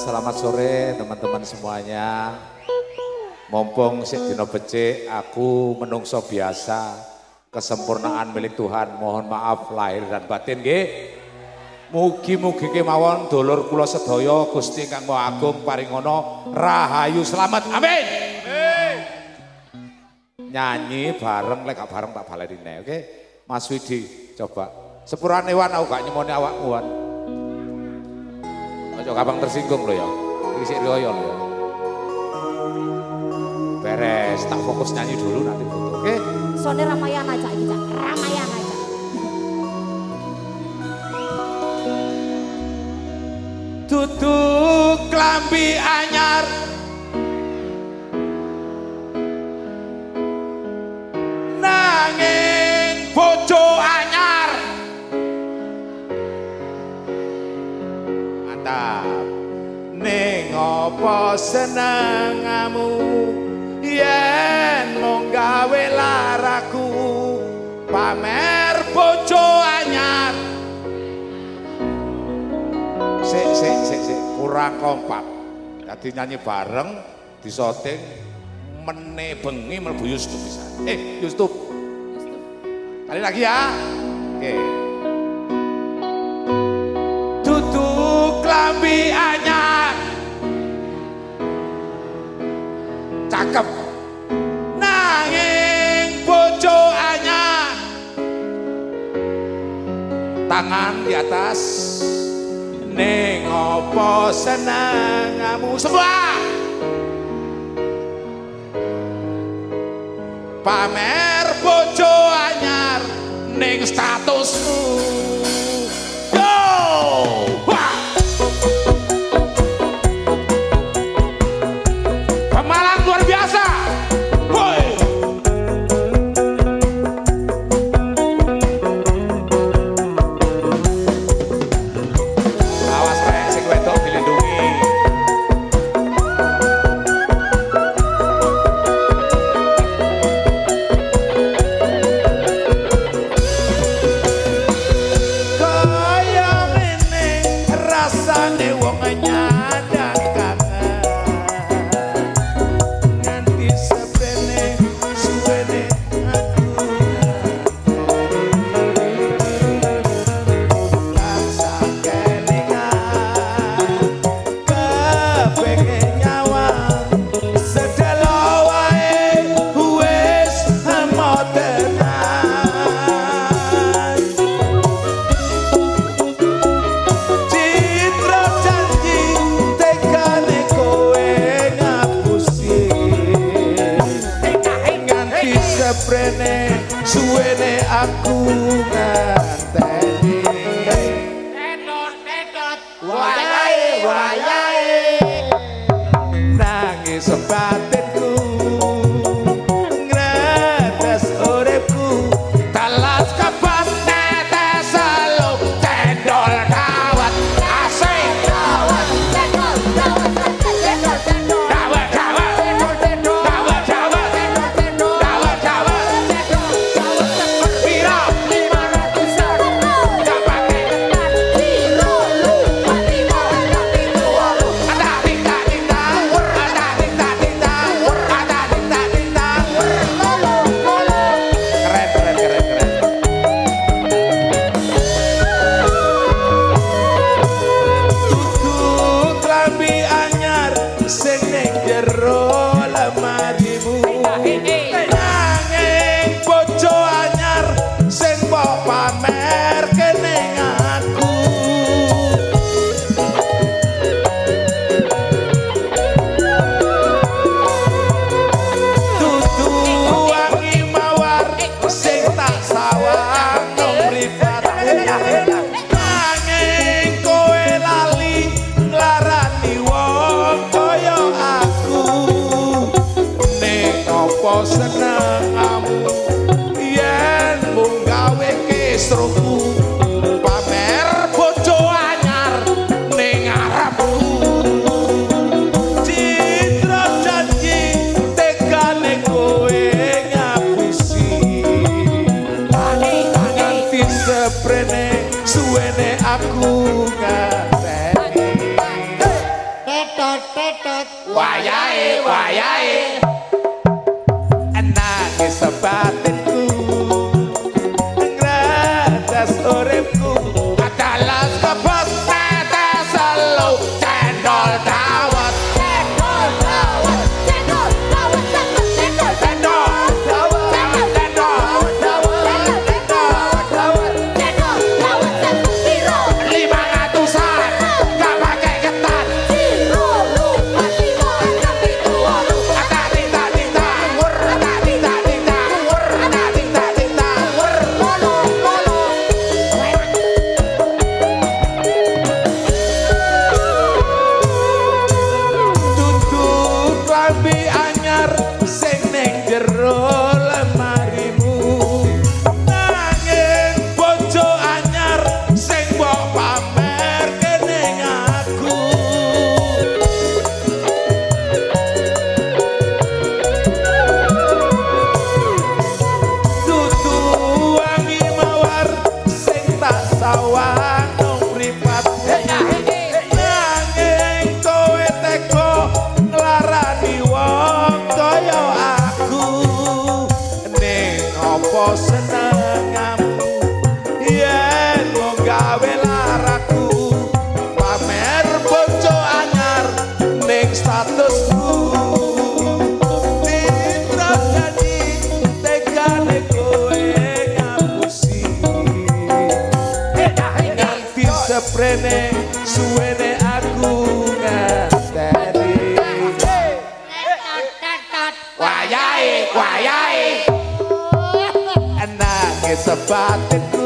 selamat sore teman-teman semuanya. Mumpung sik dina becik, aku menungso biasa, kesempurnaan milik Tuhan. Mohon maaf lahir dan batin nggih. Mugi-mugi kemawon dulur kula sedaya Gusti Kang Maha Agung paringono rahayu selamat. Amin. Nyanyi bareng, lek gak bareng tak baleni neh, oke? Mas Widi, coba. Sepurane wan aku gak nyemoni awakmu wan. Ojo gampang tersinggung lho ya. Iki sik riyo lho ya. Beres, tak fokus nyanyi dulu nanti foto, oke? Sone Ramayana aja iki, Cak. Ramayana aja. Tutuk klambi anyar nanging bojo anyar. Mantap. Ning apa senengamu yen mung gawe laraku pamer bojo anyar. Sik, kurang kompak. Dadi nyanyi bareng, disoting, mene bengi mlebu YouTube pisan. YouTube. Kali lagi ya. Oke. Tutuk klambi anyar. Cakep. Nanging bojo anyar. Tangan di atas. Ning apa senengamu semua pamer bojo anyar ning statusmu. Yo! Pemalang luar biasa. Woi! Suwene aku nganteni tetot wayahe nangis batinku ngretes uripku talas kapan netes selalu cendol dawet asik dawet cendol senengamu yen mung gawe kisruhku pamer bojo anyar ning ngarepku citra janji tegane kowe ngabisi nganti seprene suwene aku nganteni seprene suwene aku ngateni wayahe nangis sebatinku